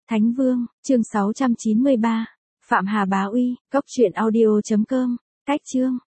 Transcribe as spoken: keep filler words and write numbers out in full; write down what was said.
Thánh Vương, chương sáu trăm chín mươi ba. Phạm Hà Bá Uy, cốc truyện audio chấm com. Cách chương.